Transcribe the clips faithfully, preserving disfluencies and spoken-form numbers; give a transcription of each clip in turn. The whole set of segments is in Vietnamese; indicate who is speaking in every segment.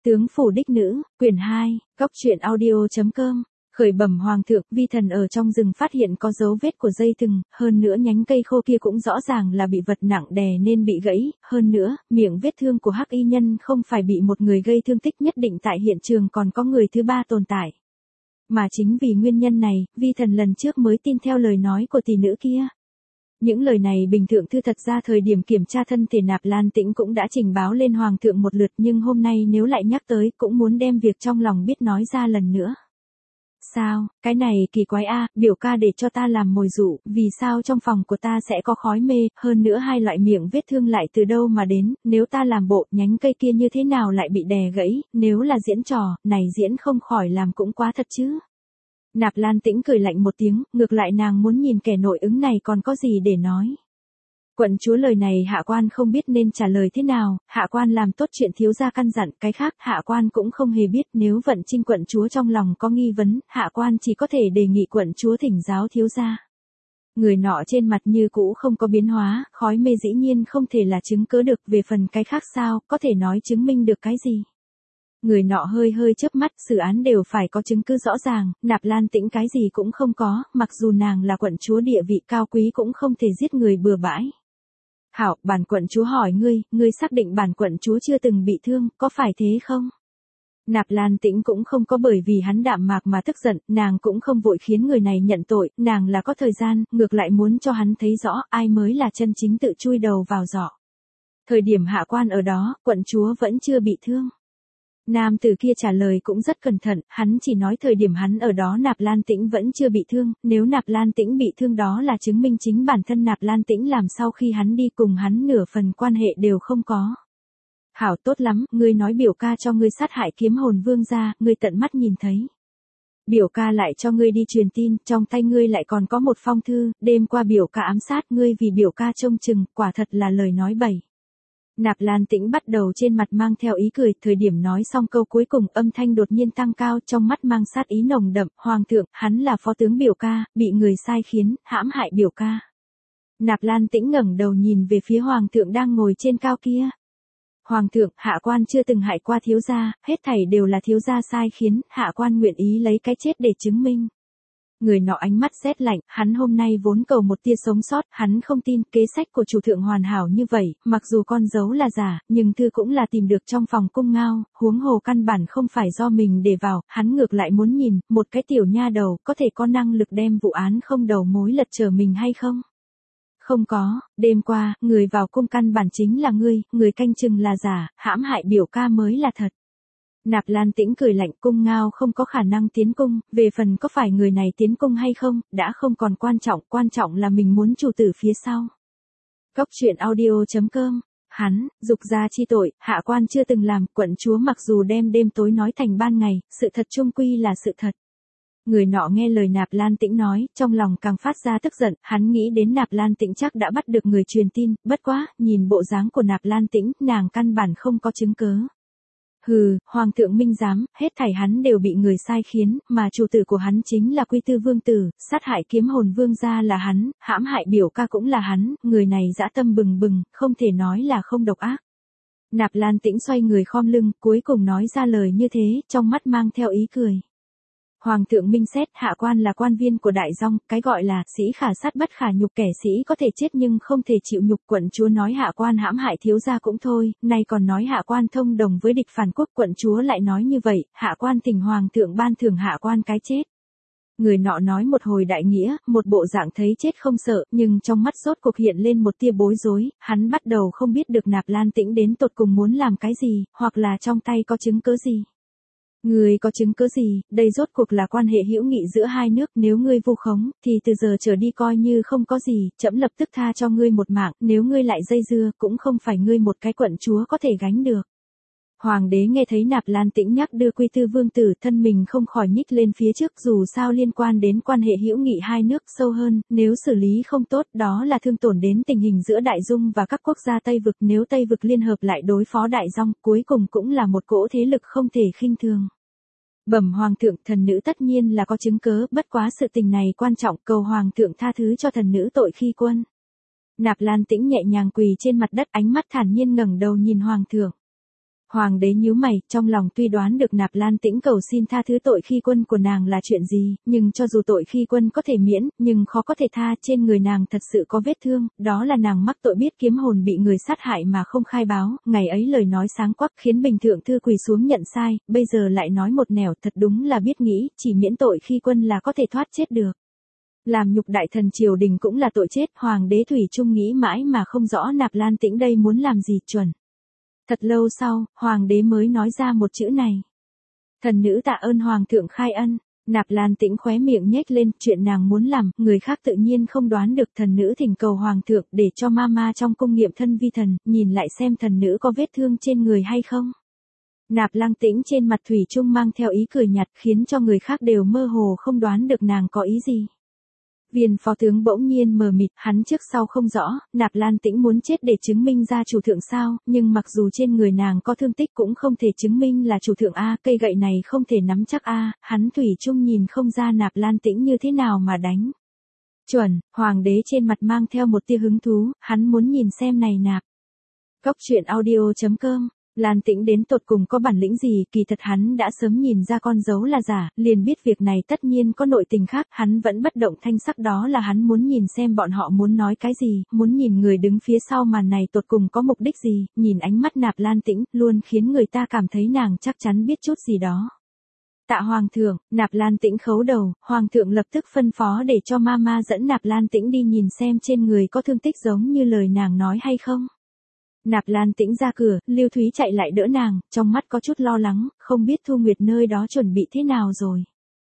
Speaker 1: Tướng phủ đích nữ, quyển hai, góc truyện audio chấm com. Khởi bẩm hoàng thượng, vi thần ở trong rừng phát hiện có dấu vết của dây thừng, hơn nữa nhánh cây khô kia cũng rõ ràng là bị vật nặng đè nên bị gãy, hơn nữa, miệng vết thương của hắc y nhân không phải bị một người gây thương tích, nhất định tại hiện trường còn có người thứ ba tồn tại. Mà chính vì nguyên nhân này, vi thần lần trước mới tin theo lời nói của tỷ nữ kia. Những lời này bình thượng thư thật ra thời điểm kiểm tra thân thể Nạp Lan Tĩnh cũng đã trình báo lên hoàng thượng một lượt, nhưng hôm nay nếu lại nhắc tới cũng muốn đem việc trong lòng biết nói ra lần nữa. Sao, cái này kỳ quái a, biểu ca để cho ta làm mồi dụ, vì sao trong phòng của ta sẽ có khói mê, hơn nữa hai loại miệng vết thương lại từ đâu mà đến, nếu ta làm bộ, nhánh cây kia như thế nào lại bị đè gãy, nếu là diễn trò, này diễn không khỏi làm cũng quá thật chứ. Nạp Lan Tĩnh cười lạnh một tiếng, ngược lại nàng muốn nhìn kẻ nội ứng này còn có gì để nói. Quận chúa lời này hạ quan không biết nên trả lời thế nào, hạ quan làm tốt chuyện thiếu gia căn dặn, cái khác hạ quan cũng không hề biết, nếu Vận Trinh quận chúa trong lòng có nghi vấn, hạ quan chỉ có thể đề nghị quận chúa thỉnh giáo thiếu gia. Người nọ trên mặt như cũ không có biến hóa, khói mê dĩ nhiên không thể là chứng cớ được, về phần cái khác sao, có thể nói chứng minh được cái gì. Người nọ hơi hơi chớp mắt, xử án đều phải có chứng cứ rõ ràng, Nạp Lan Tĩnh cái gì cũng không có, mặc dù nàng là quận chúa địa vị cao quý cũng không thể giết người bừa bãi. Hảo, bản quận chúa hỏi ngươi, ngươi xác định bản quận chúa chưa từng bị thương, có phải thế không? Nạp Lan Tĩnh cũng không có bởi vì hắn đạm mạc mà tức giận, nàng cũng không vội khiến người này nhận tội, nàng là có thời gian, ngược lại muốn cho hắn thấy rõ ai mới là chân chính tự chui đầu vào giỏ. Thời điểm hạ quan ở đó, quận chúa vẫn chưa bị thương. Nam tử kia trả lời cũng rất cẩn thận, hắn chỉ nói thời điểm hắn ở đó Nạp Lan Tĩnh vẫn chưa bị thương, nếu Nạp Lan Tĩnh bị thương đó là chứng minh chính bản thân Nạp Lan Tĩnh làm sau khi hắn đi cùng hắn nửa phần quan hệ đều không có. Hảo, tốt lắm, ngươi nói biểu ca cho ngươi sát hại Kiếm Hồn Vương gia, ngươi tận mắt nhìn thấy. Biểu ca lại cho ngươi đi truyền tin, trong tay ngươi lại còn có một phong thư, đêm qua biểu ca ám sát ngươi vì biểu ca trông chừng, quả thật là lời nói bậy. Nạp Lan Tĩnh bắt đầu trên mặt mang theo ý cười, thời điểm nói xong câu cuối cùng âm thanh đột nhiên tăng cao, trong mắt mang sát ý nồng đậm, hoàng thượng, hắn là phó tướng biểu ca, bị người sai khiến, hãm hại biểu ca. Nạp Lan Tĩnh ngẩng đầu nhìn về phía hoàng thượng đang ngồi trên cao kia. Hoàng thượng, hạ quan chưa từng hại qua thiếu gia, hết thảy đều là thiếu gia sai khiến, hạ quan nguyện ý lấy cái chết để chứng minh. Người nọ ánh mắt rét lạnh, hắn hôm nay vốn cầu một tia sống sót, hắn không tin kế sách của chủ thượng hoàn hảo như vậy, mặc dù con dấu là giả, nhưng thư cũng là tìm được trong phòng cung ngao, huống hồ căn bản không phải do mình để vào, hắn ngược lại muốn nhìn, một cái tiểu nha đầu, có thể có năng lực đem vụ án không đầu mối lật trở mình hay không? Không có, đêm qua, người vào cung căn bản chính là ngươi, người canh chừng là giả, hãm hại biểu ca mới là thật. Nạp Lan Tĩnh cười lạnh, cung ngao không có khả năng tiến cung, về phần có phải người này tiến cung hay không, đã không còn quan trọng, quan trọng là mình muốn chủ tử phía sau. Góc truyện audio chấm com, hắn, dục gia chi tội, hạ quan chưa từng làm, quận chúa mặc dù đem đêm tối nói thành ban ngày, sự thật chung quy là sự thật. Người nọ nghe lời Nạp Lan Tĩnh nói, trong lòng càng phát ra tức giận, hắn nghĩ đến Nạp Lan Tĩnh chắc đã bắt được người truyền tin, bất quá, nhìn bộ dáng của Nạp Lan Tĩnh, nàng căn bản không có chứng cớ. Hừ, hoàng thượng minh giám, hết thảy hắn đều bị người sai khiến, mà chủ tử của hắn chính là Quy Tư Vương tử, sát hại Kiếm Hồn Vương gia là hắn, hãm hại biểu ca cũng là hắn, người này dã tâm bừng bừng, không thể nói là không độc ác. Nạp Lan Tĩnh xoay người khom lưng, cuối cùng nói ra lời như thế, trong mắt mang theo ý cười. Hoàng thượng minh xét, hạ quan là quan viên của đại dong, cái gọi là sĩ khả sát bất khả nhục, kẻ sĩ có thể chết nhưng không thể chịu nhục, quận chúa nói hạ quan hãm hại thiếu gia cũng thôi, nay còn nói hạ quan thông đồng với địch phản quốc, quận chúa lại nói như vậy, hạ quan thỉnh hoàng thượng ban thưởng hạ quan cái chết. Người nọ nói một hồi đại nghĩa, một bộ dạng thấy chết không sợ, nhưng trong mắt rốt cuộc hiện lên một tia bối rối, hắn bắt đầu không biết được Nạp Lan Tĩnh đến tột cùng muốn làm cái gì, hoặc là trong tay có chứng cứ gì. Ngươi có chứng cứ gì, đây rốt cuộc là quan hệ hữu nghị giữa hai nước, nếu ngươi vu khống, thì từ giờ trở đi coi như không có gì, trẫm lập tức tha cho ngươi một mạng, nếu ngươi lại dây dưa, cũng không phải ngươi một cái quận chúa có thể gánh được. Hoàng đế nghe thấy Nạp Lan Tĩnh nhắc đưa Quy Tư Vương tử, thân mình không khỏi nhích lên phía trước, dù sao liên quan đến quan hệ hữu nghị hai nước sâu hơn, nếu xử lý không tốt, đó là thương tổn đến tình hình giữa Đại Dung và các quốc gia Tây vực, nếu Tây vực liên hợp lại đối phó Đại Dong, cuối cùng cũng là một cỗ thế lực không thể khinh thường. Bẩm hoàng thượng, thần nữ tất nhiên là có chứng cớ, bất quá sự tình này quan trọng, cầu hoàng thượng tha thứ cho thần nữ tội khi quân. Nạp Lan Tĩnh nhẹ nhàng quỳ trên mặt đất, ánh mắt thản nhiên ngẩng đầu nhìn hoàng thượng. Hoàng đế nhíu mày, trong lòng tuy đoán được Nạp Lan Tĩnh cầu xin tha thứ tội khi quân của nàng là chuyện gì, nhưng cho dù tội khi quân có thể miễn, nhưng khó có thể tha, trên người nàng thật sự có vết thương, đó là nàng mắc tội biết kiếm hồn bị người sát hại mà không khai báo, ngày ấy lời nói sáng quắc khiến Bình Thượng Thư quỳ xuống nhận sai, bây giờ lại nói một nẻo, thật đúng là biết nghĩ, chỉ miễn tội khi quân là có thể thoát chết được. Làm nhục đại thần triều đình cũng là tội chết, Hoàng đế thủy chung nghĩ mãi mà không rõ Nạp Lan Tĩnh đây muốn làm gì chuẩn. Thật lâu sau, Hoàng đế mới nói ra một chữ này. Thần nữ tạ ơn Hoàng thượng khai ân. Nạp Lan Tĩnh khóe miệng nhếch lên, chuyện nàng muốn làm, người khác tự nhiên không đoán được. Thần nữ thỉnh cầu Hoàng thượng để cho Mama trong cung nghiệm thân vi thần, nhìn lại xem thần nữ có vết thương trên người hay không. Nạp Lan Tĩnh trên mặt thủy chung mang theo ý cười nhạt, khiến cho người khác đều mơ hồ không đoán được nàng có ý gì. Viên phó tướng bỗng nhiên mờ mịt, hắn trước sau không rõ, Nạp Lan Tĩnh muốn chết để chứng minh ra chủ thượng sao, nhưng mặc dù trên người nàng có thương tích cũng không thể chứng minh là chủ thượng a, cây gậy này không thể nắm chắc a, hắn thủy chung nhìn không ra Nạp Lan Tĩnh như thế nào mà đánh. Chuẩn, Hoàng đế trên mặt mang theo một tia hứng thú, hắn muốn nhìn xem này Nạp. Cốc truyện audio chấm com Lan Tĩnh đến tột cùng có bản lĩnh gì, kỳ thật hắn đã sớm nhìn ra con dấu là giả, liền biết việc này tất nhiên có nội tình khác, hắn vẫn bất động thanh sắc, đó là hắn muốn nhìn xem bọn họ muốn nói cái gì, muốn nhìn người đứng phía sau màn này tột cùng có mục đích gì, nhìn ánh mắt Nạp Lan Tĩnh, luôn khiến người ta cảm thấy nàng chắc chắn biết chút gì đó. Tạ Hoàng thượng, Nạp Lan Tĩnh khấu đầu, Hoàng thượng lập tức phân phó để cho Mama dẫn Nạp Lan Tĩnh đi nhìn xem trên người có thương tích giống như lời nàng nói hay không. Nạp Lan Tĩnh ra cửa, Lưu Thúy chạy lại đỡ nàng, trong mắt có chút lo lắng, không biết Thu Nguyệt nơi đó chuẩn bị thế nào rồi.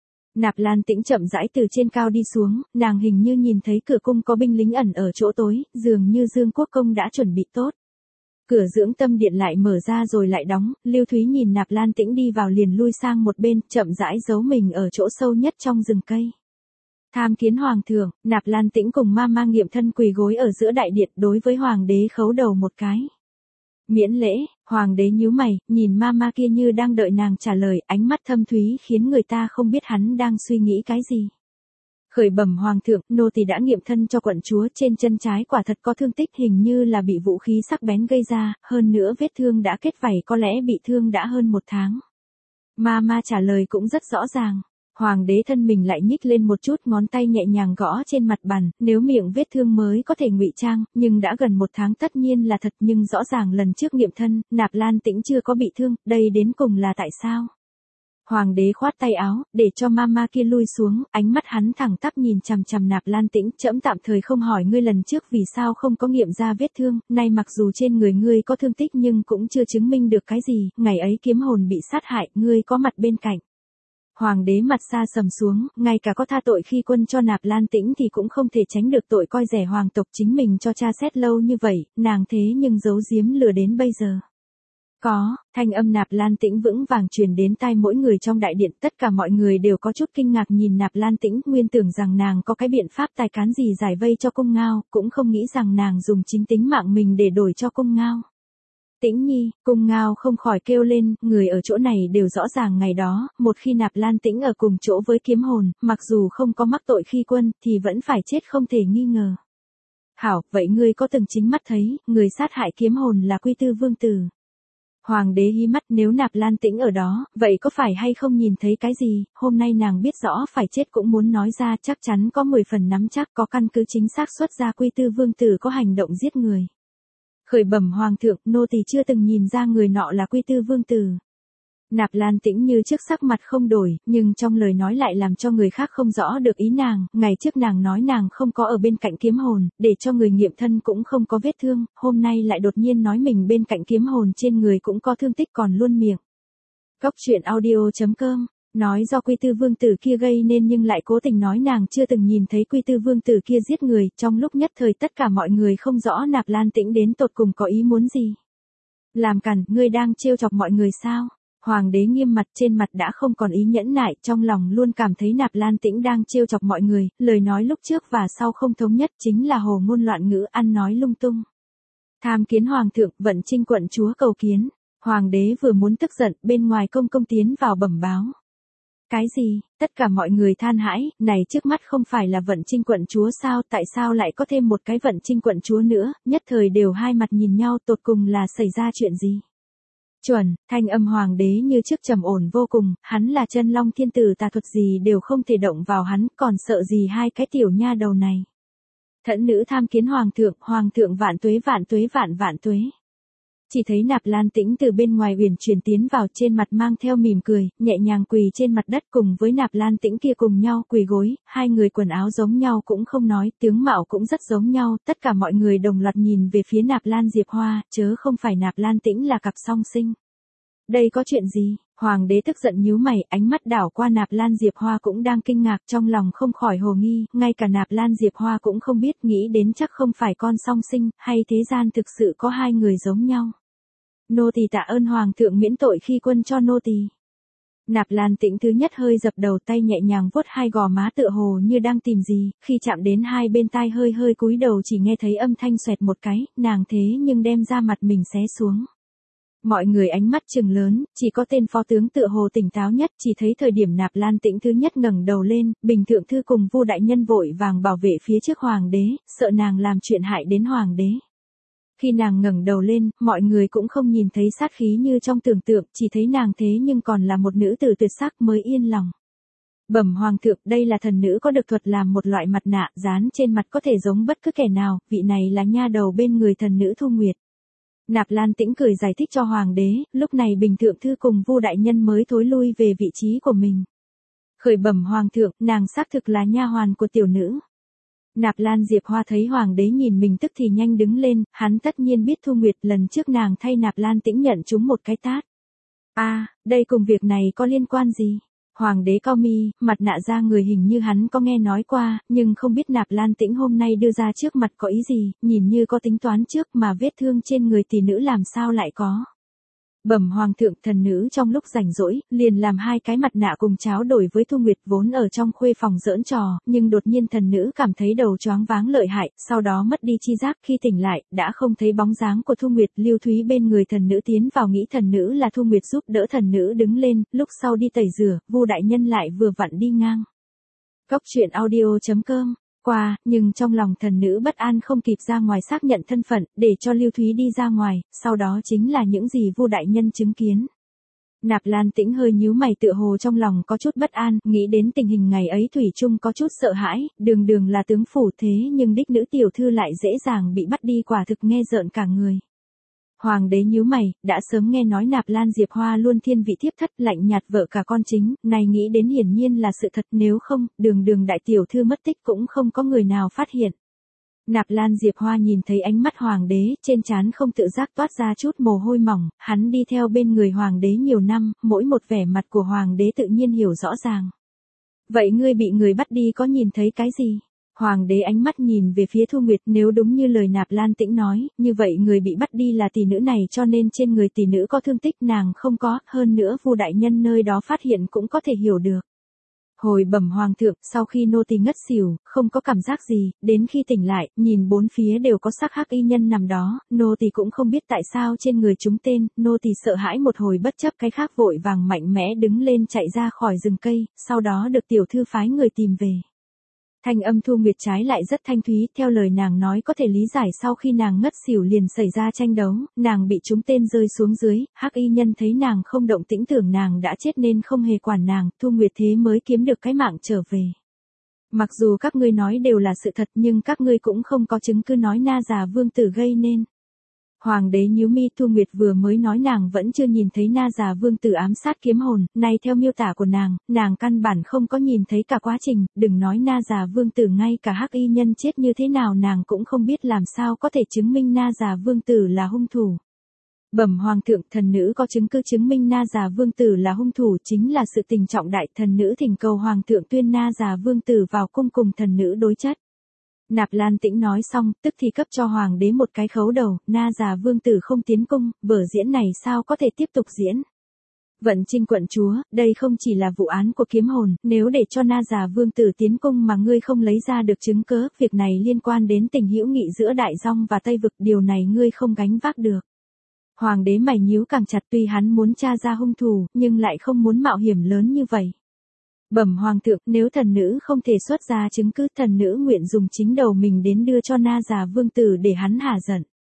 Speaker 1: Nạp Lan Tĩnh chậm rãi từ trên cao đi xuống, nàng hình như nhìn thấy cửa cung có binh lính ẩn ở chỗ tối, dường như Dương Quốc công đã chuẩn bị tốt. Cửa dưỡng tâm điện lại mở ra rồi lại đóng, Lưu Thúy nhìn Nạp Lan Tĩnh đi vào liền lui sang một bên, chậm rãi giấu mình ở chỗ sâu nhất trong rừng cây. Tham kiến Hoàng thượng, Nạp Lan Tĩnh cùng Mama nghiệm thân quỳ gối ở giữa đại điện, đối với Hoàng đế khấu đầu một cái. Miễn lễ, Hoàng đế nhíu mày, nhìn Mama kia như đang đợi nàng trả lời, ánh mắt thâm thúy khiến người ta không biết hắn đang suy nghĩ cái gì. Khởi bẩm Hoàng thượng, nô tỳ đã nghiệm thân cho quận chúa, trên chân trái quả thật có thương tích, hình như là bị vũ khí sắc bén gây ra, hơn nữa vết thương đã kết vảy, có lẽ bị thương đã hơn một tháng. Mama trả lời cũng rất rõ ràng. Hoàng đế thân mình lại nhích lên một chút, ngón tay nhẹ nhàng gõ trên mặt bàn, nếu miệng vết thương mới có thể ngụy trang, nhưng đã gần một tháng tất nhiên là thật, nhưng rõ ràng lần trước nghiệm thân, Nạp Lan Tĩnh chưa có bị thương, đây đến cùng là tại sao? Hoàng đế khoát tay áo, để cho Mama kia lui xuống, ánh mắt hắn thẳng tắp nhìn chằm chằm Nạp Lan Tĩnh, trẫm tạm thời không hỏi ngươi lần trước vì sao không có nghiệm ra vết thương, nay mặc dù trên người ngươi có thương tích nhưng cũng chưa chứng minh được cái gì, ngày ấy kiếm hồn bị sát hại, ngươi có mặt bên cạnh. Hoàng đế mặt xa sầm xuống, ngay cả có tha tội khi quân cho Nạp Lan Tĩnh thì cũng không thể tránh được tội coi rẻ hoàng tộc chính mình cho cha xét lâu như vậy, nàng thế nhưng giấu giếm lừa đến bây giờ. Có, thanh âm Nạp Lan Tĩnh vững vàng truyền đến tai mỗi người trong đại điện, tất cả mọi người đều có chút kinh ngạc nhìn Nạp Lan Tĩnh, nguyên tưởng rằng nàng có cái biện pháp tài cán gì giải vây cho cung Ngao, cũng không nghĩ rằng nàng dùng chính tính mạng mình để đổi cho cung Ngao. Tĩnh nhi, cung Ngao không khỏi kêu lên, người ở chỗ này đều rõ ràng ngày đó, một khi Nạp Lan Tĩnh ở cùng chỗ với kiếm hồn, mặc dù không có mắc tội khi quân, thì vẫn phải chết không thể nghi ngờ. Hảo, vậy ngươi có từng chính mắt thấy, người sát hại kiếm hồn là Quy Tư Vương Tử. Hoàng đế hí mắt, nếu Nạp Lan Tĩnh ở đó, vậy có phải hay không nhìn thấy cái gì, hôm nay nàng biết rõ phải chết cũng muốn nói ra, chắc chắn có mười phần nắm chắc, có căn cứ chính xác xuất ra Quy Tư Vương Tử có hành động giết người. Khởi bẩm Hoàng thượng, nô tỳ chưa từng nhìn ra người nọ là Quy Tư Vương Tử. Nạp Lan Tĩnh như trước sắc mặt không đổi, nhưng trong lời nói lại làm cho người khác không rõ được ý nàng, ngày trước nàng nói nàng không có ở bên cạnh kiếm hồn, để cho người nghiệm thân cũng không có vết thương, hôm nay lại đột nhiên nói mình bên cạnh kiếm hồn trên người cũng có thương tích còn luôn miệng. Cốc truyện audio chấm com Nói do Quy Tư Vương Tử kia gây nên nhưng lại cố tình nói nàng chưa từng nhìn thấy Quy Tư Vương Tử kia giết người, trong lúc nhất thời tất cả mọi người không rõ Nạp Lan Tĩnh đến tột cùng có ý muốn gì. Làm cản, ngươi đang trêu chọc mọi người sao? Hoàng đế nghiêm mặt, trên mặt đã không còn ý nhẫn nại, trong lòng luôn cảm thấy Nạp Lan Tĩnh đang trêu chọc mọi người, lời nói lúc trước và sau không thống nhất, chính là hồ ngôn loạn ngữ, ăn nói lung tung. Tham kiến Hoàng thượng, Vận Trinh quận chúa cầu kiến. Hoàng đế vừa muốn tức giận, bên ngoài công công tiến vào bẩm báo. Cái gì? Tất cả mọi người than hãi, này trước mắt không phải là Vận Trinh quận chúa sao, tại sao lại có thêm một cái Vận Trinh quận chúa nữa, nhất thời đều hai mặt nhìn nhau, tột cùng là xảy ra chuyện gì? Chuẩn, thanh âm hoàng đế như trước trầm ổn vô cùng, hắn là chân long thiên tử, tà thuật gì đều không thể động vào hắn, còn sợ gì hai cái tiểu nha đầu này. Thẫn nữ tham kiến hoàng thượng, hoàng thượng vạn tuế vạn tuế vạn vạn tuế. Chỉ thấy Nạp Lan Tĩnh từ bên ngoài uyển chuyển tiến vào, trên mặt mang theo mỉm cười, nhẹ nhàng quỳ trên mặt đất cùng với Nạp Lan Tĩnh kia cùng nhau quỳ gối, hai người quần áo giống nhau cũng không nói, tướng mạo cũng rất giống nhau, tất cả mọi người đồng loạt nhìn về phía Nạp Lan Diệp Hoa, chớ không phải Nạp Lan Tĩnh là cặp song sinh. Đây có chuyện gì? Hoàng đế tức giận nhíu mày, ánh mắt đảo qua Nạp Lan Diệp Hoa cũng đang kinh ngạc, trong lòng không khỏi hồ nghi, ngay cả Nạp Lan Diệp Hoa cũng không biết, nghĩ đến chắc không phải con song sinh, hay thế gian thực sự có hai người giống nhau. Nô tỳ tạ ơn hoàng thượng miễn tội khi quân cho nô tỳ. Nạp Lan Tĩnh thứ nhất hơi dập đầu, tay nhẹ nhàng vuốt hai gò má tựa hồ như đang tìm gì, khi chạm đến hai bên tai hơi hơi cúi đầu chỉ nghe thấy âm thanh xoẹt một cái, nàng thế nhưng đem ra mặt mình xé xuống. Mọi người ánh mắt trừng lớn, chỉ có tên phó tướng tựa hồ tỉnh táo nhất, chỉ thấy thời điểm Nạp Lan Tĩnh thứ nhất ngẩng đầu lên, Bình thượng thư cùng Vu đại nhân vội vàng bảo vệ phía trước hoàng đế, sợ nàng làm chuyện hại đến hoàng đế. Khi nàng ngẩng đầu lên, mọi người cũng không nhìn thấy sát khí như trong tưởng tượng, chỉ thấy nàng thế nhưng còn là một nữ tử tuyệt sắc mới yên lòng. Bẩm hoàng thượng, đây là thần nữ có được thuật làm một loại mặt nạ, dán trên mặt có thể giống bất cứ kẻ nào, vị này là nha đầu bên người thần nữ Thu Nguyệt. Nạp Lan Tĩnh cười giải thích cho hoàng đế, lúc này Bình thượng thư cùng Vu đại nhân mới thối lui về vị trí của mình. Khởi bẩm hoàng thượng, nàng xác thực là nha hoàn của tiểu nữ. Nạp Lan Diệp Hoa thấy hoàng đế nhìn mình tức thì nhanh đứng lên, hắn tất nhiên biết Thu Nguyệt lần trước nàng thay Nạp Lan Tĩnh nhận chúng một cái tát. A, à, đây cùng việc này có liên quan gì? Hoàng đế cau mi, mặt nạ ra người hình như hắn có nghe nói qua, nhưng không biết Nạp Lan Tĩnh hôm nay đưa ra trước mặt có ý gì, nhìn như có tính toán trước mà vết thương trên người tỷ nữ làm sao lại có. Bẩm hoàng thượng, thần nữ trong lúc rảnh rỗi, liền làm hai cái mặt nạ cùng cháo đổi với Thu Nguyệt vốn ở trong khuê phòng giỡn trò, nhưng đột nhiên thần nữ cảm thấy đầu choáng váng lợi hại, sau đó mất đi chi giác, khi tỉnh lại, đã không thấy bóng dáng của Thu Nguyệt. Lưu Thúy bên người thần nữ tiến vào nghĩ thần nữ là Thu Nguyệt giúp đỡ thần nữ đứng lên, lúc sau đi tẩy rửa, Vu đại nhân lại vừa vặn đi ngang. Cốc truyện audio chấm com qua, nhưng trong lòng thần nữ bất an không kịp ra ngoài xác nhận thân phận, để cho Lưu Thúy đi ra ngoài, sau đó chính là những gì Vu đại nhân chứng kiến. Nạp Lan Tĩnh hơi nhíu mày tựa hồ trong lòng có chút bất an, nghĩ đến tình hình ngày ấy thủy chung có chút sợ hãi, đường đường là tướng phủ thế nhưng đích nữ tiểu thư lại dễ dàng bị bắt đi, quả thực nghe rợn cả người. Hoàng đế nhíu mày, đã sớm nghe nói Nạp Lan Diệp Hoa luôn thiên vị thiếp thất, lạnh nhạt vợ cả con chính, này nghĩ đến hiển nhiên là sự thật, nếu không, đường đường đại tiểu thư mất tích cũng không có người nào phát hiện. Nạp Lan Diệp Hoa nhìn thấy ánh mắt hoàng đế, trên trán không tự giác toát ra chút mồ hôi mỏng, hắn đi theo bên người hoàng đế nhiều năm, mỗi một vẻ mặt của hoàng đế tự nhiên hiểu rõ ràng. Vậy ngươi bị người bắt đi có nhìn thấy cái gì? Hoàng đế ánh mắt nhìn về phía Thu Nguyệt, nếu đúng như lời Nạp Lan Tĩnh nói, như vậy người bị bắt đi là tỷ nữ này, cho nên trên người tỷ nữ có thương tích, nàng không có, hơn nữa Vu đại nhân nơi đó phát hiện cũng có thể hiểu được. Hồi bẩm hoàng thượng, sau khi nô tỳ ngất xỉu, không có cảm giác gì, đến khi tỉnh lại, nhìn bốn phía đều có xác hắc y nhân nằm đó, nô tỳ cũng không biết tại sao trên người chúng tên, nô tỳ sợ hãi một hồi bất chấp cái khác vội vàng mạnh mẽ đứng lên chạy ra khỏi rừng cây, sau đó được tiểu thư phái người tìm về. Thanh âm Thu Nguyệt trái lại rất thanh thúy, theo lời nàng nói có thể lý giải sau khi nàng ngất xỉu liền xảy ra tranh đấu, nàng bị trúng tên rơi xuống dưới, hắc y nhân thấy nàng không động tĩnh tưởng nàng đã chết nên không hề quản nàng, Thu Nguyệt thế mới kiếm được cái mạng trở về. Mặc dù các ngươi nói đều là sự thật nhưng các ngươi cũng không có chứng cứ nói Na Già Vương tử gây nên. Hoàng đế nhíu mi, Thu Nguyệt vừa mới nói nàng vẫn chưa nhìn thấy Na Già Vương tử ám sát kiếm hồn, nay theo miêu tả của nàng, nàng căn bản không có nhìn thấy cả quá trình, đừng nói Na Già Vương tử, ngay cả hắc y nhân chết như thế nào nàng cũng không biết, làm sao có thể chứng minh Na Già Vương tử là hung thủ. Bẩm hoàng thượng, thần nữ có chứng cứ chứng minh Na Già Vương tử là hung thủ, chính là sự tình trọng đại, thần nữ thỉnh cầu hoàng thượng tuyên Na Già Vương tử vào cung cùng thần nữ đối chất. Nạp Lan Tĩnh nói xong, tức thì cấp cho hoàng đế một cái khấu đầu, Na Già Vương tử không tiến cung, vở diễn này sao có thể tiếp tục diễn. Vận Trinh quận chúa, đây không chỉ là vụ án của kiếm hồn, nếu để cho Na Già Vương tử tiến cung mà ngươi không lấy ra được chứng cớ, việc này liên quan đến tình hữu nghị giữa Đại Dong và Tây Vực, điều này ngươi không gánh vác được. Hoàng đế mày nhíu càng chặt, tuy hắn muốn tra ra hung thủ, nhưng lại không muốn mạo hiểm lớn như vậy. Bẩm hoàng thượng, nếu thần nữ không thể xuất ra chứng cứ, thần nữ nguyện dùng chính đầu mình đến đưa cho Na Già Vương tử để hắn hả giận.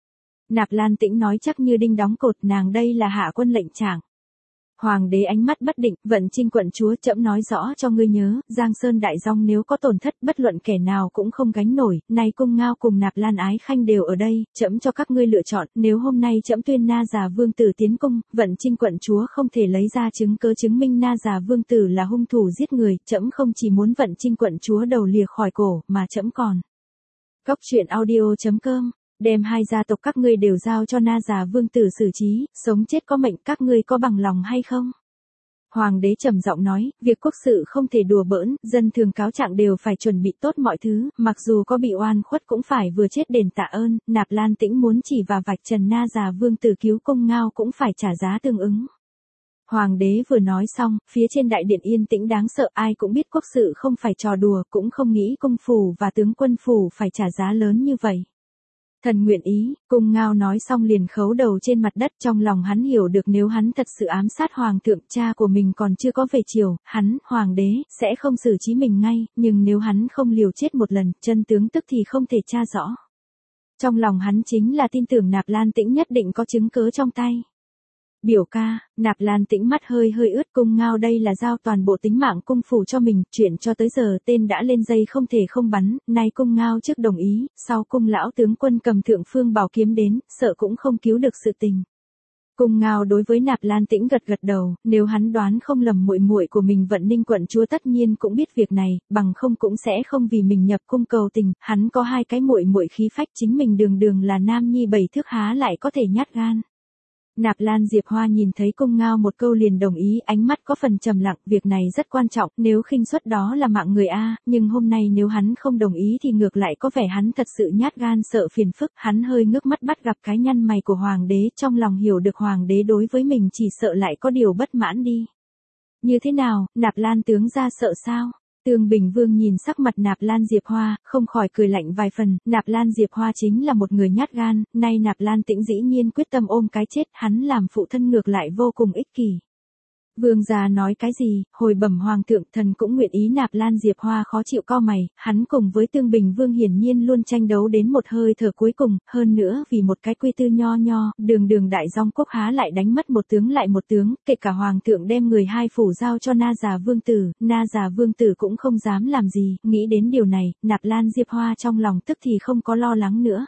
Speaker 1: Nạp Lan Tĩnh nói chắc như đinh đóng cột, nàng đây là hạ quân lệnh trạng. Hoàng đế ánh mắt bất định, Vận Trinh quận chúa, trẫm nói rõ cho ngươi nhớ, Giang Sơn đại dong nếu có tổn thất, bất luận kẻ nào cũng không gánh nổi, nay Cung Ngao cùng Nạp Lan Ái Khanh đều ở đây, trẫm cho các ngươi lựa chọn, nếu hôm nay trẫm tuyên Na Già Vương tử tiến cung, Vận Trinh quận chúa không thể lấy ra chứng cớ chứng minh Na Già Vương tử là hung thủ giết người, trẫm không chỉ muốn Vận Trinh quận chúa đầu lìa khỏi cổ, mà trẫm còn. Cóc truyện audio chấm com đem hai gia tộc các ngươi đều giao cho Na Già Vương tử xử trí, sống chết có mệnh, các ngươi có bằng lòng hay không? Hoàng đế trầm giọng nói, việc quốc sự không thể đùa bỡn, dân thường cáo trạng đều phải chuẩn bị tốt mọi thứ, mặc dù có bị oan khuất cũng phải vừa chết đền tạ ơn, Nạp Lan Tĩnh muốn chỉ và vạch trần Na Già Vương tử cứu Cung Ngao cũng phải trả giá tương ứng. Hoàng đế vừa nói xong, phía trên đại điện yên tĩnh đáng sợ, ai cũng biết quốc sự không phải trò đùa, cũng không nghĩ cung phủ và tướng quân phủ phải trả giá lớn như vậy. Thần nguyện ý, Cung Ngao nói xong liền khấu đầu trên mặt đất, trong lòng hắn hiểu được nếu hắn thật sự ám sát hoàng thượng, cha của mình còn chưa có về triều, hắn, hoàng đế, sẽ không xử trí mình ngay, nhưng nếu hắn không liều chết một lần, chân tướng tức thì không thể tra rõ. Trong lòng hắn chính là tin tưởng Nạp Lan Tĩnh nhất định có chứng cớ trong tay. Biểu ca, Nạp Lan Tĩnh mắt hơi hơi ướt, Cung Ngao đây là giao toàn bộ tính mạng cung phủ cho mình, chuyện cho tới giờ tên đã lên dây không thể không bắn, nay Cung Ngao trước đồng ý, sau cung lão tướng quân cầm thượng phương bảo kiếm đến, sợ cũng không cứu được sự tình. Cung Ngao đối với Nạp Lan Tĩnh gật gật đầu, nếu hắn đoán không lầm muội muội của mình Vận Ninh quận chúa tất nhiên cũng biết việc này, bằng không cũng sẽ không vì mình nhập cung cầu tình, hắn có hai cái muội muội khí phách, chính mình đường đường là nam nhi bảy thước há lại có thể nhát gan. Nạp Lan Diệp Hoa nhìn thấy Cung Ngao một câu liền đồng ý, ánh mắt có phần trầm lặng, việc này rất quan trọng, nếu khinh suất đó là mạng người a, nhưng hôm nay nếu hắn không đồng ý thì ngược lại có vẻ hắn thật sự nhát gan sợ phiền phức, hắn hơi ngước mắt bắt gặp cái nhăn mày của hoàng đế, trong lòng hiểu được hoàng đế đối với mình chỉ sợ lại có điều bất mãn đi. Như thế nào, Nạp Lan tướng gia sợ sao? Tương Bình Vương nhìn sắc mặt Nạp Lan Diệp Hoa, không khỏi cười lạnh vài phần, Nạp Lan Diệp Hoa chính là một người nhát gan, nay Nạp Lan Tĩnh dĩ nhiên quyết tâm ôm cái chết, hắn làm phụ thân ngược lại vô cùng ích kỷ. Vương gia nói cái gì, hồi bẩm hoàng thượng, thần cũng nguyện ý. Nạp Lan Diệp Hoa khó chịu cau mày, hắn cùng với Tương Bình Vương hiển nhiên luôn tranh đấu đến một hơi thở cuối cùng, hơn nữa vì một cái quy tư nho nho, đường đường đại dong quốc há lại đánh mất một tướng lại một tướng, kể cả hoàng thượng đem người hai phủ giao cho Na Già Vương tử, Na Già Vương tử cũng không dám làm gì, nghĩ đến điều này, Nạp Lan Diệp Hoa trong lòng tức thì không có lo lắng nữa.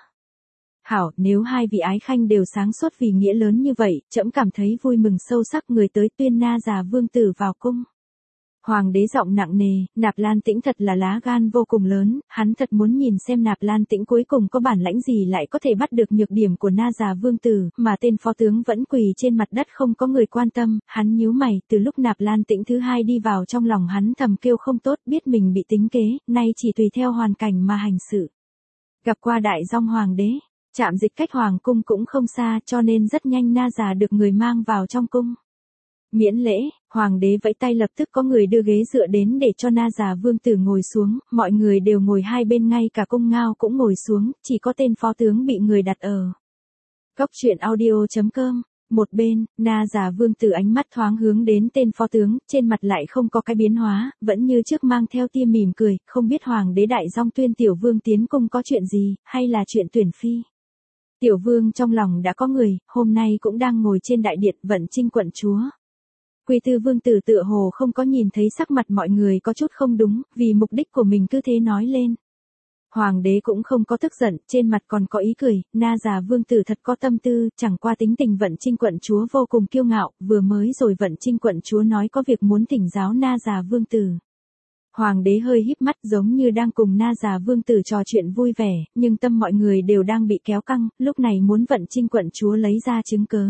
Speaker 1: Hảo, nếu hai vị ái khanh đều sáng suốt vì nghĩa lớn như vậy, trẫm cảm thấy vui mừng sâu sắc, người tới tuyên Na Già Vương tử vào cung. Hoàng đế giọng nặng nề, Nạp Lan Tĩnh thật là lá gan vô cùng lớn, hắn thật muốn nhìn xem Nạp Lan Tĩnh cuối cùng có bản lãnh gì lại có thể bắt được nhược điểm của Na Già Vương tử, mà tên phó tướng vẫn quỳ trên mặt đất không có người quan tâm, hắn nhíu mày, từ lúc Nạp Lan Tĩnh thứ hai đi vào trong lòng hắn thầm kêu không tốt, biết mình bị tính kế, nay chỉ tùy theo hoàn cảnh mà hành sự. Gặp qua đại dong hoàng đế. Trạm dịch cách hoàng cung cũng không xa, cho nên rất nhanh Na Già được người mang vào trong cung. Miễn lễ, hoàng đế vẫy tay lập tức có người đưa ghế dựa đến để cho Na Già Vương tử ngồi xuống, mọi người đều ngồi hai bên, ngay cả Cung Ngao cũng ngồi xuống, chỉ có tên phó tướng bị người đặt ở. Cóc truyện audio chấm com. Một bên, Na Già Vương tử ánh mắt thoáng hướng đến tên phó tướng, trên mặt lại không có cái biến hóa, vẫn như trước mang theo tia mỉm cười, không biết hoàng đế đại dong tuyên tiểu vương tiến cung có chuyện gì, hay là chuyện tuyển phi. Tiểu vương trong lòng đã có người, hôm nay cũng đang ngồi trên đại điện Vận Trinh quận chúa. Quy tư vương tử tựa hồ không có nhìn thấy sắc mặt mọi người có chút không đúng, vì mục đích của mình cứ thế nói lên. Hoàng đế cũng không có tức giận, trên mặt còn có ý cười, Na Già Vương tử thật có tâm tư, chẳng qua tính tình Vận Trinh quận chúa vô cùng kiêu ngạo, vừa mới rồi Vận Trinh quận chúa nói có việc muốn thỉnh giáo Na Già Vương tử. Hoàng đế hơi híp mắt giống như đang cùng Na Già Vương tử trò chuyện vui vẻ, nhưng tâm mọi người đều đang bị kéo căng, lúc này muốn Vận Trinh quận chúa lấy ra chứng cớ.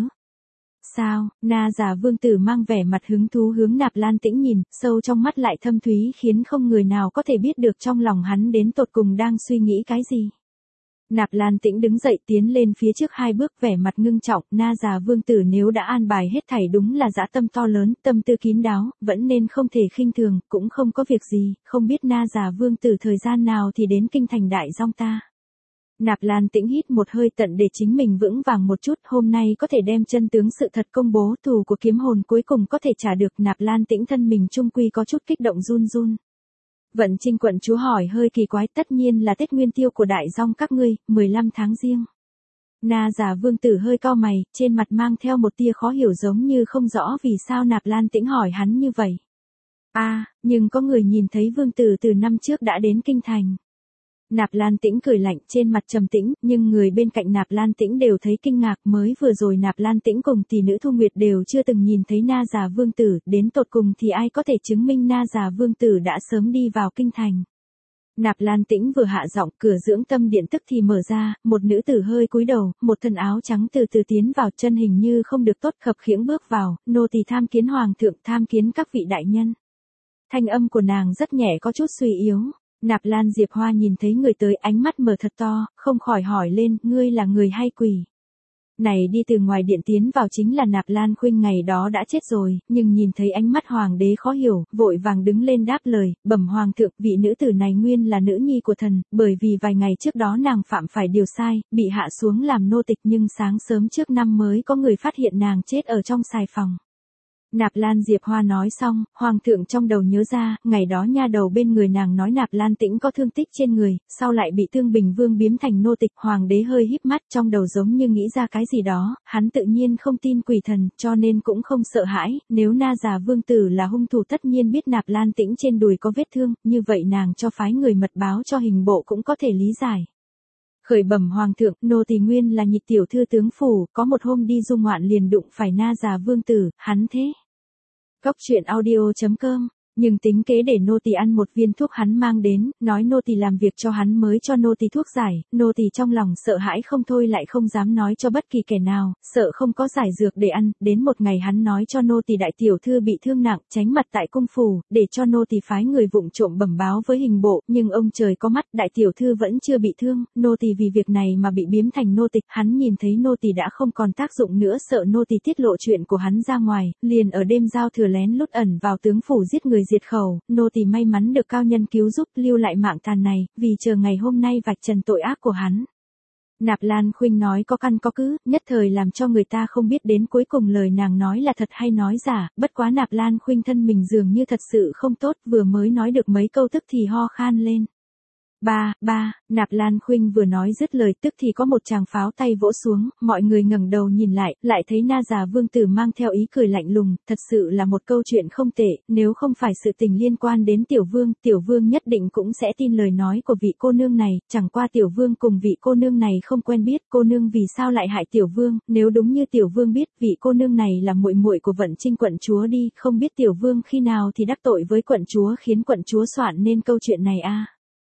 Speaker 1: Sao, Na Già Vương tử mang vẻ mặt hứng thú hướng Nạp Lan Tĩnh nhìn, sâu trong mắt lại thâm thúy khiến không người nào có thể biết được trong lòng hắn đến tột cùng đang suy nghĩ cái gì. Nạp Lan Tĩnh đứng dậy tiến lên phía trước hai bước, vẻ mặt ngưng trọng, Na Già Vương tử nếu đã an bài hết thảy đúng là dã tâm to lớn, tâm tư kín đáo, vẫn nên không thể khinh thường, cũng không có việc gì, không biết Na Già Vương tử thời gian nào thì đến kinh thành đại dong ta. Nạp Lan Tĩnh hít một hơi tận để chính mình vững vàng một chút, hôm nay có thể đem chân tướng sự thật công bố, thù của kiếm hồn cuối cùng có thể trả được. Nạp Lan Tĩnh thân mình trung quy có chút kích động run run. Vận Trinh quận chúa hỏi hơi kỳ quái, tất nhiên là Tết Nguyên Tiêu của đại dong các ngươi, mười lăm tháng Giêng. Na già vương tử hơi cau mày, trên mặt mang theo một tia khó hiểu giống như không rõ vì sao Nạp Lan Tĩnh hỏi hắn như vậy. a à, nhưng có người nhìn thấy vương tử từ năm trước đã đến kinh thành. Nạp Lan Tĩnh cười lạnh, trên mặt trầm tĩnh, nhưng người bên cạnh Nạp Lan Tĩnh đều thấy kinh ngạc, mới vừa rồi Nạp Lan Tĩnh cùng tỷ nữ Thu Nguyệt đều chưa từng nhìn thấy Na già vương tử, đến tột cùng thì ai có thể chứng minh Na già vương tử đã sớm đi vào kinh thành. Nạp Lan Tĩnh vừa hạ giọng, cửa dưỡng tâm điện tức thì mở ra, một nữ tử hơi cúi đầu, một thân áo trắng từ từ tiến vào, chân hình như không được tốt, khập khiễng bước vào, nô tỳ tham kiến hoàng thượng, tham kiến các vị đại nhân. Thanh âm của nàng rất nhẹ, có chút suy yếu. Nạp Lan Diệp Hoa nhìn thấy người tới, ánh mắt mở thật to, không khỏi hỏi lên, ngươi là người hay quỷ? Này đi từ ngoài điện tiến vào chính là Nạp Lan Khuynh, ngày đó đã chết rồi, nhưng nhìn thấy ánh mắt hoàng đế khó hiểu, vội vàng đứng lên đáp lời, bẩm hoàng thượng, vị nữ tử này nguyên là nữ nhi của thần, bởi vì vài ngày trước đó nàng phạm phải điều sai, bị hạ xuống làm nô tịch, nhưng sáng sớm trước năm mới có người phát hiện nàng chết ở trong xài phòng. Nạp Lan Diệp Hoa nói xong, hoàng thượng trong đầu nhớ ra, ngày đó nha đầu bên người nàng nói Nạp Lan Tĩnh có thương tích trên người, sau lại bị Thương Bình Vương biếm thành nô tịch, hoàng đế hơi híp mắt, trong đầu giống như nghĩ ra cái gì đó, hắn tự nhiên không tin quỷ thần, cho nên cũng không sợ hãi, nếu Na già vương tử là hung thủ tất nhiên biết Nạp Lan Tĩnh trên đùi có vết thương, như vậy nàng cho phái người mật báo cho hình bộ cũng có thể lý giải. Khởi bẩm hoàng thượng, nô tỳ nguyên là nhị tiểu thư tướng phủ, có một hôm đi du ngoạn liền đụng phải Na già vương tử, hắn thế. Cốc truyện audio chấm com, nhưng tính kế để nô tỳ ăn một viên thuốc hắn mang đến, nói nô tỳ làm việc cho hắn mới cho nô tỳ thuốc giải, nô tỳ trong lòng sợ hãi không thôi lại không dám nói cho bất kỳ kẻ nào, sợ không có giải dược để ăn, đến một ngày hắn nói cho nô tỳ đại tiểu thư bị thương nặng, tránh mặt tại cung phủ, để cho nô tỳ phái người vụng trộm bẩm báo với hình bộ, nhưng ông trời có mắt, đại tiểu thư vẫn chưa bị thương, nô tỳ vì việc này mà bị biếm thành nô tịch, hắn nhìn thấy nô tỳ đã không còn tác dụng nữa, sợ nô tỳ tiết lộ chuyện của hắn ra ngoài, liền ở đêm giao thừa lén lút ẩn vào tướng phủ giết người diệt khẩu, nô tỳ may mắn được cao nhân cứu giúp, lưu lại mạng tàn này, vì chờ ngày hôm nay vạch trần tội ác của hắn. Nạp Lan Khuynh nói có căn có cứ, nhất thời làm cho người ta không biết đến cuối cùng lời nàng nói là thật hay nói giả, bất quá Nạp Lan Khuynh thân mình dường như thật sự không tốt, vừa mới nói được mấy câu tức thì ho khan lên. Ba, ba, Nạp Lan Khuynh vừa nói dứt lời tức thì có một tràng pháo tay vỗ xuống, mọi người ngẩng đầu nhìn lại, lại thấy Na già vương tử mang theo ý cười lạnh lùng, thật sự là một câu chuyện không tệ, nếu không phải sự tình liên quan đến tiểu vương, tiểu vương nhất định cũng sẽ tin lời nói của vị cô nương này, chẳng qua tiểu vương cùng vị cô nương này không quen biết, cô nương vì sao lại hại tiểu vương, nếu đúng như tiểu vương biết, vị cô nương này là muội muội của Vận Trinh quận chúa đi, không biết tiểu vương khi nào thì đắc tội với quận chúa khiến quận chúa soạn nên câu chuyện này a. À.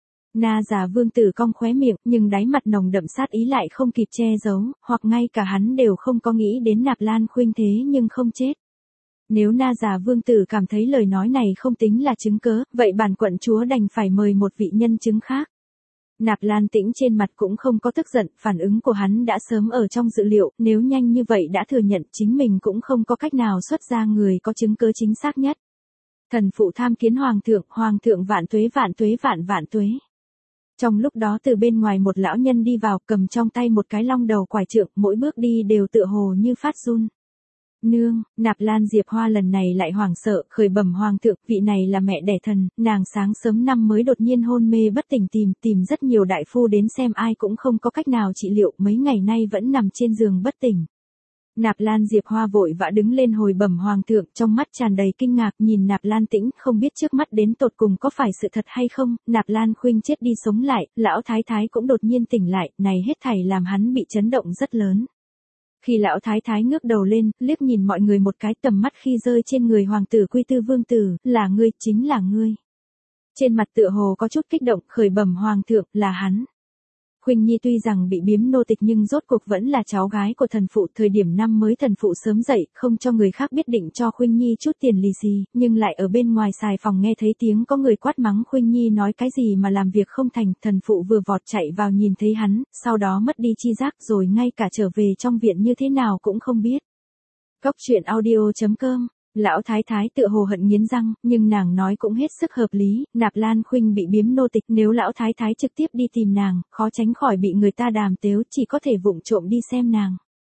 Speaker 1: Na già vương tử cong khóe miệng, nhưng đáy mặt nồng đậm sát ý lại không kịp che giấu, hoặc ngay cả hắn đều không có nghĩ đến Nạp Lan Khuynh thế nhưng không chết. Nếu Na già vương tử cảm thấy lời nói này không tính là chứng cớ, vậy bản quận chúa đành phải mời một vị nhân chứng khác. Nạp Lan Tĩnh trên mặt cũng không có tức giận, phản ứng của hắn đã sớm ở trong dự liệu, nếu nhanh như vậy đã thừa nhận chính mình cũng không có cách nào xuất ra người có chứng cứ chính xác nhất. Thần phụ tham kiến hoàng thượng, hoàng thượng vạn tuế vạn tuế vạn vạn tuế. Trong lúc đó từ bên ngoài một lão nhân đi vào, cầm trong tay một cái long đầu quải trượng, mỗi bước đi đều tựa hồ như phát run. Nương, Nạp Lan Diệp Hoa lần này lại hoảng sợ, khởi bẩm hoàng thượng, vị này là mẹ đẻ thần, nàng sáng sớm năm mới đột nhiên hôn mê bất tỉnh, tìm, tìm rất nhiều đại phu đến xem ai cũng không có cách nào trị liệu, mấy ngày nay vẫn nằm trên giường bất tỉnh. Nạp Lan Diệp Hoa vội vã đứng lên hồi bẩm hoàng thượng, trong mắt tràn đầy kinh ngạc, nhìn Nạp Lan Tĩnh, không biết trước mắt đến tột cùng có phải sự thật hay không, Nạp Lan Khuynh chết đi sống lại, lão thái thái cũng đột nhiên tỉnh lại, này hết thảy làm hắn bị chấn động rất lớn. Khi lão thái thái ngước đầu lên, liếc nhìn mọi người một cái, tầm mắt khi rơi trên người hoàng tử Quy Tư vương tử, là ngươi, chính là ngươi. Trên mặt tựa hồ có chút kích động, khởi bẩm hoàng thượng, là hắn. Khuynh Nhi tuy rằng bị biếm nô tịch nhưng rốt cuộc vẫn là cháu gái của thần phụ, thời điểm năm mới thần phụ sớm dậy, không cho người khác biết định cho Khuynh Nhi chút tiền lì xì, nhưng lại ở bên ngoài xài phòng nghe thấy tiếng có người quát mắng Khuynh Nhi nói cái gì mà làm việc không thành, thần phụ vừa vọt chạy vào nhìn thấy hắn, sau đó mất đi chi giác rồi ngay cả trở về trong viện như thế nào cũng không biết. Cốc truyện audio chấm com. Lão thái thái tựa hồ hận nghiến răng, nhưng nàng nói cũng hết sức hợp lý, Nạp Lan Khuynh bị biếm nô tịch, nếu lão thái thái trực tiếp đi tìm nàng, khó tránh khỏi bị người ta đàm tếu, chỉ có thể vụng trộm đi xem nàng.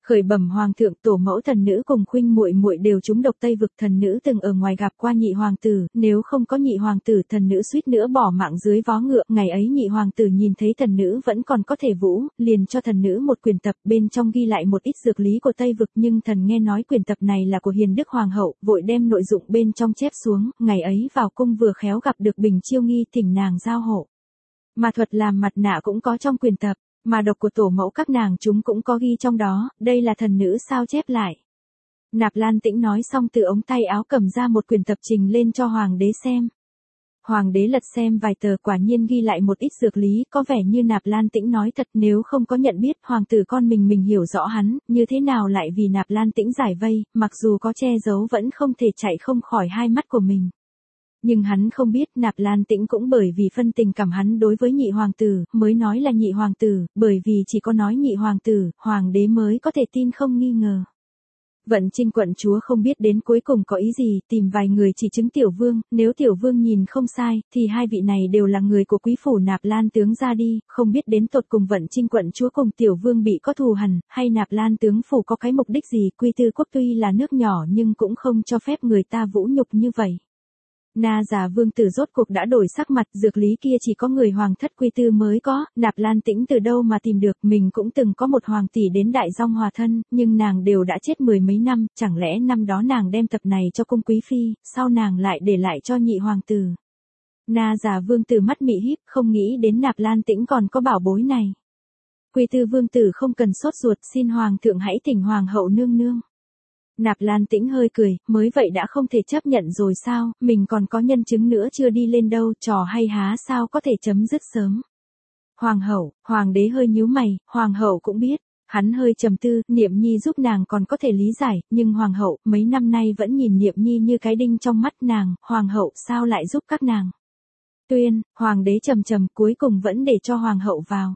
Speaker 1: Khởi bẩm hoàng thượng, tổ mẫu thần nữ cùng khuynh muội muội đều trúng độc Tây vực, thần nữ từng ở ngoài gặp qua nhị hoàng tử, nếu không có nhị hoàng tử thần nữ suýt nữa bỏ mạng dưới vó ngựa, ngày ấy nhị hoàng tử nhìn thấy thần nữ vẫn còn có thể vũ, liền cho thần nữ một quyển tập, bên trong ghi lại một ít dược lý của Tây vực, nhưng thần nghe nói quyển tập này là của hiền đức hoàng hậu, vội đem nội dụng bên trong chép xuống, ngày ấy vào cung vừa khéo gặp được Bình Chiêu Nghi, thỉnh nàng giao hộ. Mà thuật làm mặt nạ cũng có trong quyển tập. Mà độc của tổ mẫu các nàng chúng cũng có ghi trong đó, đây là thần nữ sao chép lại. Nạp Lan Tĩnh nói xong từ ống tay áo cầm ra một quyển tập trình lên cho hoàng đế xem. Hoàng đế lật xem vài tờ, quả nhiên ghi lại một ít dược lý, có vẻ như Nạp Lan Tĩnh nói thật, nếu không có nhận biết hoàng tử con mình mình hiểu rõ hắn, như thế nào lại vì Nạp Lan Tĩnh giải vây, mặc dù có che giấu vẫn không thể chạy không khỏi hai mắt của mình. Nhưng hắn không biết Nạp Lan Tĩnh cũng bởi vì phân tình cảm hắn đối với nhị hoàng tử, mới nói là nhị hoàng tử, bởi vì chỉ có nói nhị hoàng tử, hoàng đế mới có thể tin không nghi ngờ. Vận Trinh quận chúa không biết đến cuối cùng có ý gì, tìm vài người chỉ chứng tiểu vương, nếu tiểu vương nhìn không sai, thì hai vị này đều là người của quý phủ Nạp Lan tướng ra đi, không biết đến tột cùng Vận Trinh quận chúa cùng tiểu vương bị có thù hằn, hay Nạp Lan tướng phủ có cái mục đích gì, Quy Tư quốc tuy là nước nhỏ nhưng cũng không cho phép người ta vũ nhục như vậy. Na già vương tử rốt cuộc đã đổi sắc mặt, dược lý kia chỉ có người hoàng thất Quy Tư mới có, Nạp Lan Tĩnh từ đâu mà tìm được, mình cũng từng có một hoàng tỷ đến đại dòng hòa thân, nhưng nàng đều đã chết mười mấy năm, chẳng lẽ năm đó nàng đem tập này cho cung quý phi, sau nàng lại để lại cho nhị hoàng tử. Na già vương tử mắt mị híp, không nghĩ đến Nạp Lan Tĩnh còn có bảo bối này. Quy Tư vương tử không cần sốt ruột, xin hoàng thượng hãy thỉnh hoàng hậu nương nương. Nạp Lan Tĩnh hơi cười, mới vậy đã không thể chấp nhận rồi sao, mình còn có nhân chứng nữa chưa đi lên đâu, trò hay há sao có thể chấm dứt sớm. Hoàng hậu, hoàng đế hơi nhíu mày, hoàng hậu cũng biết, hắn hơi trầm tư, Niệm Nhi giúp nàng còn có thể lý giải, nhưng hoàng hậu, mấy năm nay vẫn nhìn Niệm Nhi như cái đinh trong mắt nàng, hoàng hậu sao lại giúp các nàng. Tuyên, hoàng đế trầm trầm, cuối cùng vẫn để cho hoàng hậu vào.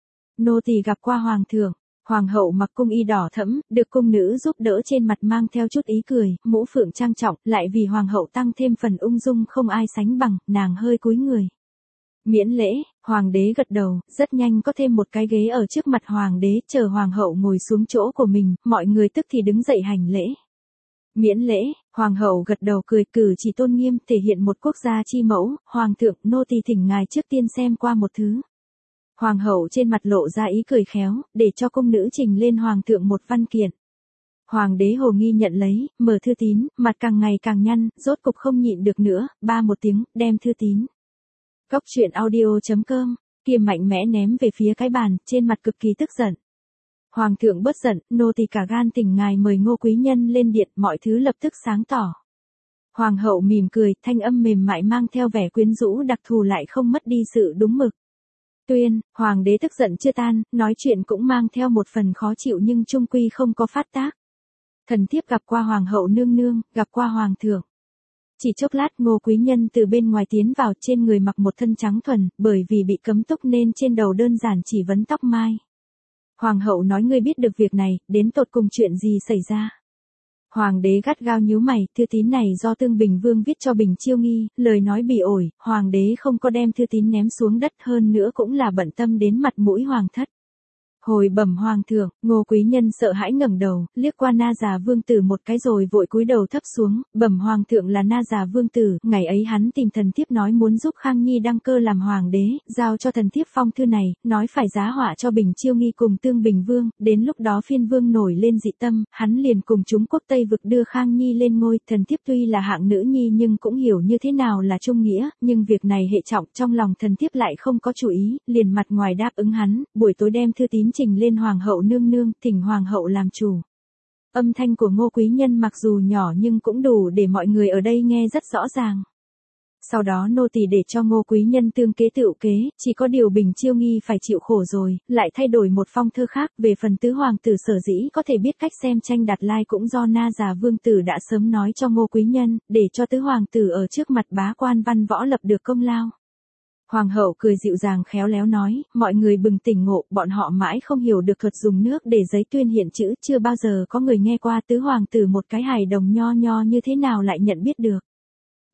Speaker 1: Nô tỳ gặp qua hoàng thượng. Hoàng hậu mặc cung y đỏ thẫm, được cung nữ giúp đỡ, trên mặt mang theo chút ý cười, mũ phượng trang trọng, lại vì hoàng hậu tăng thêm phần ung dung không ai sánh bằng, nàng hơi cúi người. Miễn lễ, hoàng đế gật đầu, rất nhanh có thêm một cái ghế ở trước mặt hoàng đế, chờ hoàng hậu ngồi xuống chỗ của mình, mọi người tức thì đứng dậy hành lễ. Miễn lễ, hoàng hậu gật đầu cười, cử chỉ tôn nghiêm, thể hiện một quốc gia chi mẫu, hoàng thượng, nô tỳ thỉnh ngài trước tiên xem qua một thứ. Hoàng hậu trên mặt lộ ra ý cười khéo, để cho cung nữ trình lên hoàng thượng một văn kiện. Hoàng đế hồ nghi nhận lấy, mở thư tín, mặt càng ngày càng nhăn, rốt cục không nhịn được nữa, ba một tiếng, đem thư tín. Cóc truyện audio chấm com, kia mạnh mẽ ném về phía cái bàn, trên mặt cực kỳ tức giận. Hoàng thượng bớt giận, nô tỳ cả gan thỉnh ngài mời Ngô quý nhân lên điện, mọi thứ lập tức sáng tỏ. Hoàng hậu mỉm cười, thanh âm mềm mại mang theo vẻ quyến rũ đặc thù lại không mất đi sự đúng mực. Tuyên, hoàng đế tức giận chưa tan, nói chuyện cũng mang theo một phần khó chịu nhưng trung quy không có phát tác. Thần thiếp gặp qua hoàng hậu nương nương, gặp qua hoàng thượng. Chỉ chốc lát Ngô quý nhân từ bên ngoài tiến vào, trên người mặc một thân trắng thuần, bởi vì bị cấm túc nên trên đầu đơn giản chỉ vấn tóc mai. Hoàng hậu nói ngươi biết được việc này, đến tột cùng chuyện gì xảy ra. Hoàng đế gắt gao nhíu mày, thư tín này do Tương Bình Vương viết cho Bình Chiêu Nghi, lời nói bỉ ổi, hoàng đế không có đem thư tín ném xuống đất, hơn nữa cũng là bận tâm đến mặt mũi hoàng thất. Hồi bẩm hoàng thượng, Ngô quý nhân sợ hãi ngẩng đầu, liếc qua Na già vương tử một cái rồi vội cúi đầu thấp xuống, bẩm hoàng thượng là Na già vương tử, ngày ấy hắn tìm thần thiếp nói muốn giúp Khang Nhi đăng cơ làm hoàng đế, giao cho thần thiếp phong thư này, nói phải giá họa cho Bình Chiêu Nghi cùng Tương Bình Vương, đến lúc đó phiên vương nổi lên dị tâm, hắn liền cùng chúng quốc Tây vực đưa Khang Nhi lên ngôi, thần thiếp tuy là hạng nữ nhi nhưng cũng hiểu như thế nào là trung nghĩa, nhưng việc này hệ trọng, trong lòng thần thiếp lại không có chủ ý, liền mặt ngoài đáp ứng hắn, buổi tối đem thư tín trình lên hoàng hậu nương nương, thỉnh hoàng hậu làm chủ. Âm thanh của Ngô quý nhân mặc dù nhỏ nhưng cũng đủ để mọi người ở đây nghe rất rõ ràng. Sau đó nô tỳ để cho Ngô quý nhân tương kế tựu kế, chỉ có điều Bình Chiêu Nghi phải chịu khổ rồi, lại thay đổi một phong thơ khác, về phần tứ hoàng tử sở dĩ có thể biết cách xem tranh đặt lai cũng do Na già vương tử đã sớm nói cho Ngô quý nhân, để cho tứ hoàng tử ở trước mặt bá quan văn võ lập được công lao. Hoàng hậu cười dịu dàng khéo léo nói, mọi người bừng tỉnh ngộ, bọn họ mãi không hiểu được thuật dùng nước để giấy tuyên hiện chữ, chưa bao giờ có người nghe qua tứ hoàng tử một cái hài đồng nho nho như thế nào lại nhận biết được.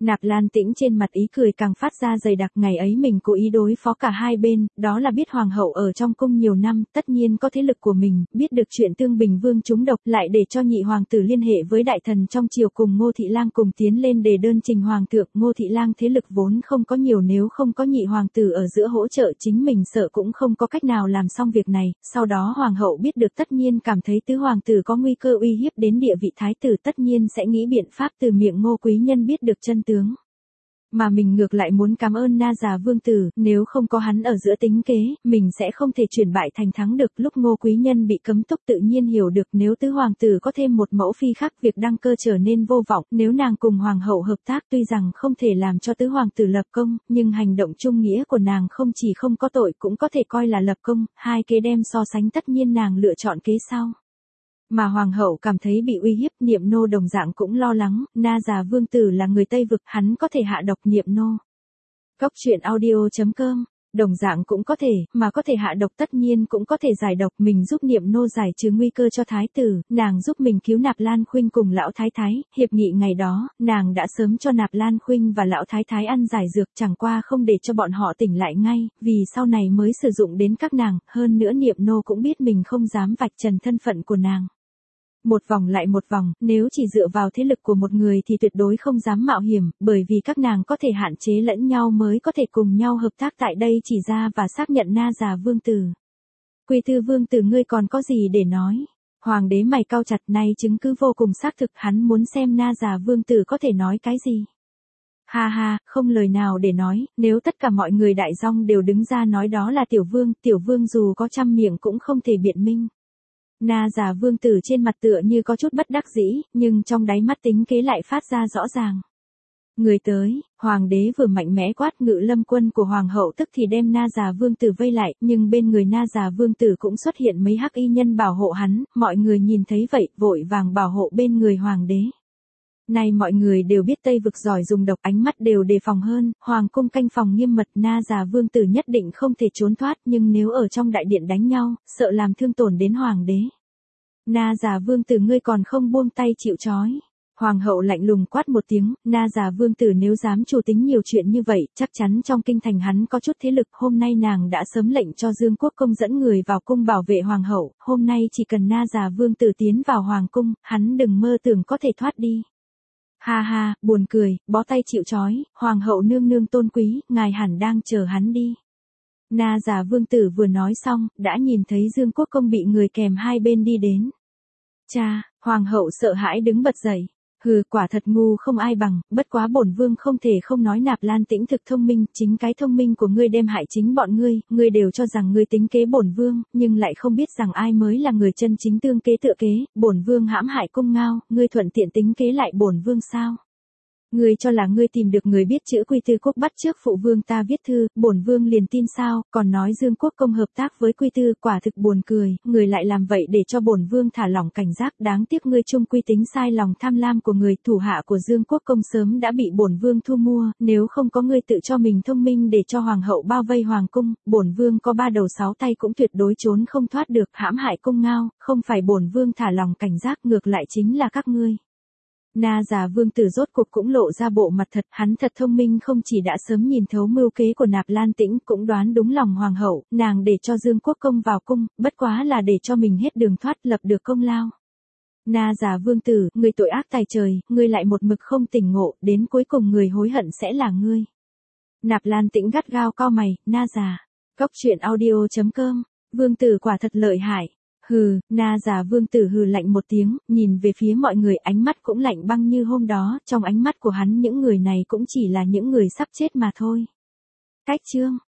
Speaker 1: Nạp Lan Tĩnh trên mặt ý cười càng phát ra dày đặc, ngày ấy mình cố ý đối phó cả hai bên, đó là biết hoàng hậu ở trong cung nhiều năm, tất nhiên có thế lực của mình, biết được chuyện Tương Bình Vương trúng độc, lại để cho nhị hoàng tử liên hệ với đại thần trong triều cùng Ngô Thị Lang cùng tiến lên đề đơn trình hoàng thượng. Ngô Thị Lang thế lực vốn không có nhiều, nếu không có nhị hoàng tử ở giữa hỗ trợ chính mình sợ cũng không có cách nào làm xong việc này. Sau đó hoàng hậu biết được tất nhiên cảm thấy tứ hoàng tử có nguy cơ uy hiếp đến địa vị thái tử, tất nhiên sẽ nghĩ biện pháp từ miệng Ngô quý nhân biết được chân tướng. Mà mình ngược lại muốn cảm ơn Na già vương tử, nếu không có hắn ở giữa tính kế, mình sẽ không thể chuyển bại thành thắng được. Lúc Ngô quý nhân bị cấm túc tự nhiên hiểu được nếu tứ hoàng tử có thêm một mẫu phi khác, việc đăng cơ trở nên vô vọng. Nếu nàng cùng hoàng hậu hợp tác tuy rằng không thể làm cho tứ hoàng tử lập công, nhưng hành động trung nghĩa của nàng không chỉ không có tội cũng có thể coi là lập công, hai kế đem so sánh tất nhiên nàng lựa chọn kế sau. Mà hoàng hậu cảm thấy bị uy hiếp, Niệm Nô đồng dạng cũng lo lắng, Na già vương tử là người Tây vực, hắn có thể hạ độc Niệm Nô. Cốc truyện audio chấm com, đồng dạng cũng có thể, mà có thể hạ độc tất nhiên cũng có thể giải độc, mình giúp Niệm Nô giải trừ nguy cơ cho thái tử, nàng giúp mình cứu Nạp Lan Khuynh cùng lão thái thái, hiệp nghị ngày đó, nàng đã sớm cho Nạp Lan Khuynh và lão thái thái ăn giải dược, chẳng qua không để cho bọn họ tỉnh lại ngay, vì sau này mới sử dụng đến các nàng, hơn nữa Niệm Nô cũng biết mình không dám vạch trần thân phận của nàng. Một vòng lại một vòng, nếu chỉ dựa vào thế lực của một người thì tuyệt đối không dám mạo hiểm, bởi vì các nàng có thể hạn chế lẫn nhau mới có thể cùng nhau hợp tác. Tại đây chỉ ra và xác nhận Na già vương tử. Quy Tư vương tử, ngươi còn có gì để nói? Hoàng đế mày cau chặt, nay chứng cứ vô cùng xác thực, hắn muốn xem Na già vương tử có thể nói cái gì. Ha ha, không lời nào để nói, nếu tất cả mọi người đại dong đều đứng ra nói đó là tiểu vương, tiểu vương dù có trăm miệng cũng không thể biện minh. Na già vương tử trên mặt tựa như có chút bất đắc dĩ, nhưng trong đáy mắt tính kế lại phát ra rõ ràng. Người tới, hoàng đế vừa mạnh mẽ quát, Ngự Lâm quân của hoàng hậu tức thì đem Na già vương tử vây lại, nhưng bên người Na già vương tử cũng xuất hiện mấy hắc y nhân bảo hộ hắn, mọi người nhìn thấy vậy, vội vàng bảo hộ bên người hoàng đế. Nay mọi người đều biết Tây vực giỏi dùng độc, ánh mắt đều đề phòng hơn, hoàng cung canh phòng nghiêm mật, Na già vương tử nhất định không thể trốn thoát, nhưng nếu ở trong đại điện đánh nhau, sợ làm thương tổn đến hoàng đế. Na già vương tử, ngươi còn không buông tay chịu trói. Hoàng hậu lạnh lùng quát một tiếng, Na già vương tử nếu dám chủ tính nhiều chuyện như vậy, chắc chắn trong kinh thành hắn có chút thế lực, hôm nay nàng đã sớm lệnh cho Dương Quốc công dẫn người vào cung bảo vệ hoàng hậu, hôm nay chỉ cần Na già vương tử tiến vào hoàng cung, hắn đừng mơ tưởng có thể thoát đi. Ha ha, buồn cười, bó tay chịu trói, hoàng hậu nương nương tôn quý, ngài hẳn đang chờ hắn đi. Na già vương tử vừa nói xong, đã nhìn thấy Dương Quốc công bị người kèm hai bên đi đến. Cha, hoàng hậu sợ hãi đứng bật dậy. Hừ, quả thật ngu không ai bằng, bất quá bổn vương không thể không nói Nạp Lan Tĩnh thực thông minh, chính cái thông minh của ngươi đem hại chính bọn ngươi, ngươi đều cho rằng ngươi tính kế bổn vương, nhưng lại không biết rằng ai mới là người chân chính tương kế tựa kế, bổn vương hãm hại cung ngao, ngươi thuận tiện tính kế lại bổn vương sao? Ngươi cho là ngươi tìm được người biết chữ Quy Tư Quốc bắt trước phụ vương ta viết thư, bổn vương liền tin sao, còn nói Dương Quốc công hợp tác với Quy Tư, quả thực buồn cười, người lại làm vậy để cho bổn vương thả lỏng cảnh giác, đáng tiếc ngươi chung quy tính sai lòng tham lam của người, thủ hạ của Dương Quốc công sớm đã bị bổn vương thu mua, nếu không có ngươi tự cho mình thông minh để cho hoàng hậu bao vây hoàng cung, bổn vương có ba đầu sáu tay cũng tuyệt đối trốn không thoát được, hãm hại cung ngao, không phải bổn vương thả lòng cảnh giác, ngược lại chính là các ngươi. Na già vương tử rốt cuộc cũng lộ ra bộ mặt thật, hắn thật thông minh, không chỉ đã sớm nhìn thấu mưu kế của Nạp Lan Tĩnh, cũng đoán đúng lòng hoàng hậu, nàng để cho Dương Quốc công vào cung, bất quá là để cho mình hết đường thoát, lập được công lao. Na già vương tử, người tội ác tài trời, ngươi lại một mực không tỉnh ngộ, đến cuối cùng người hối hận sẽ là ngươi. Nạp Lan Tĩnh gắt gao cau mày, Na già. Cốc truyện audio chấm com, vương tử quả thật lợi hại. Hừ, Na già vương tử hừ lạnh một tiếng, nhìn về phía mọi người, ánh mắt cũng lạnh băng như hôm đó, trong ánh mắt của hắn những người này cũng chỉ là những người sắp chết mà thôi. Cách chương